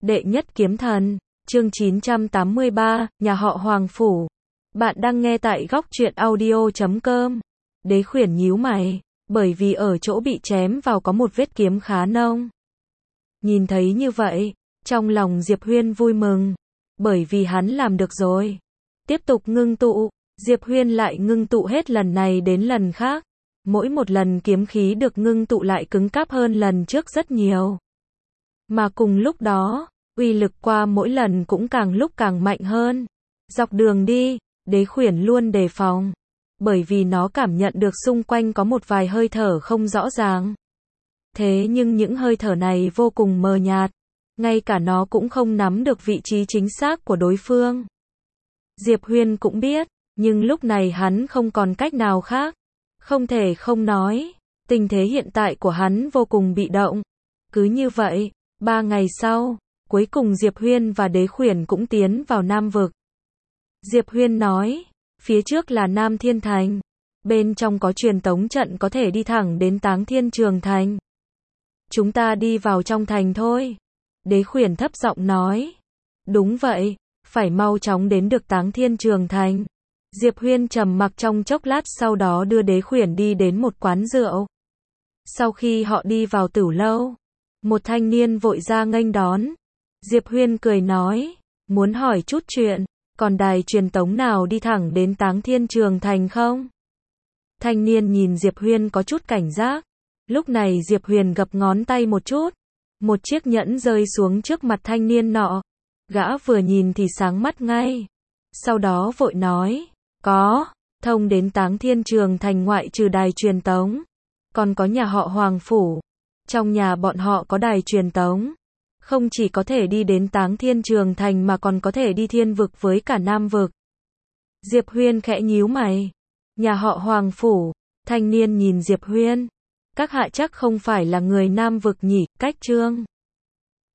Đệ nhất kiếm thần, chương 983, nhà họ Hoàng Phủ. Bạn đang nghe tại góc truyện audio.com. Đế Khuyển nhíu mày, bởi vì ở chỗ bị chém vào có một vết kiếm khá nông. Nhìn thấy như vậy, trong lòng Diệp Huyên vui mừng, bởi vì hắn làm được rồi. Tiếp tục ngưng tụ, Diệp Huyên lại ngưng tụ hết lần này đến lần khác. Mỗi một lần kiếm khí được ngưng tụ lại cứng cáp hơn lần trước rất nhiều. Mà cùng lúc đó, uy lực qua mỗi lần cũng càng lúc càng mạnh hơn. Dọc đường đi, Đế Khuyển luôn đề phòng, bởi vì nó cảm nhận được xung quanh có một vài hơi thở không rõ ràng. Thế nhưng những hơi thở này vô cùng mờ nhạt, ngay cả nó cũng không nắm được vị trí chính xác của đối phương. Diệp Huyên cũng biết, nhưng lúc này hắn không còn cách nào khác. Không thể không nói, tình thế hiện tại của hắn vô cùng bị động. Cứ như vậy, 3 ngày sau, cuối cùng Diệp Huyên và Đế Khuyển cũng tiến vào Nam Vực. Diệp Huyên nói, phía trước là Nam Thiên Thành, bên trong có truyền tống trận có thể đi thẳng đến Táng Thiên Trường Thành. Chúng ta đi vào trong thành thôi. Đế Khuyển thấp giọng nói. Đúng vậy, phải mau chóng đến được Táng Thiên Trường Thành. Diệp Huyên trầm mặc trong chốc lát, sau đó đưa Đế Khuyển đi đến một quán rượu. Sau khi họ đi vào tử lâu, một thanh niên vội ra nghênh đón. Diệp Huyên cười nói, muốn hỏi chút chuyện, còn đài truyền tống nào đi thẳng đến Táng Thiên Trường Thành không? Thanh niên nhìn Diệp Huyên có chút cảnh giác. Lúc này Diệp Huyên gập ngón tay một chút, một chiếc nhẫn rơi xuống trước mặt thanh niên nọ. Gã vừa nhìn thì sáng mắt ngay. Sau đó vội nói, có, thông đến Táng Thiên Trường Thành ngoại trừ đài truyền tống, còn có nhà họ Hoàng Phủ. Trong nhà bọn họ có đài truyền tống, không chỉ có thể đi đến Táng Thiên Trường Thành mà còn có thể đi Thiên Vực với cả Nam Vực. Diệp Huyên khẽ nhíu mày. Nhà họ Hoàng Phủ. Thanh niên nhìn Diệp Huyên. Các hạ chắc không phải là người Nam Vực nhỉ? Cách Trương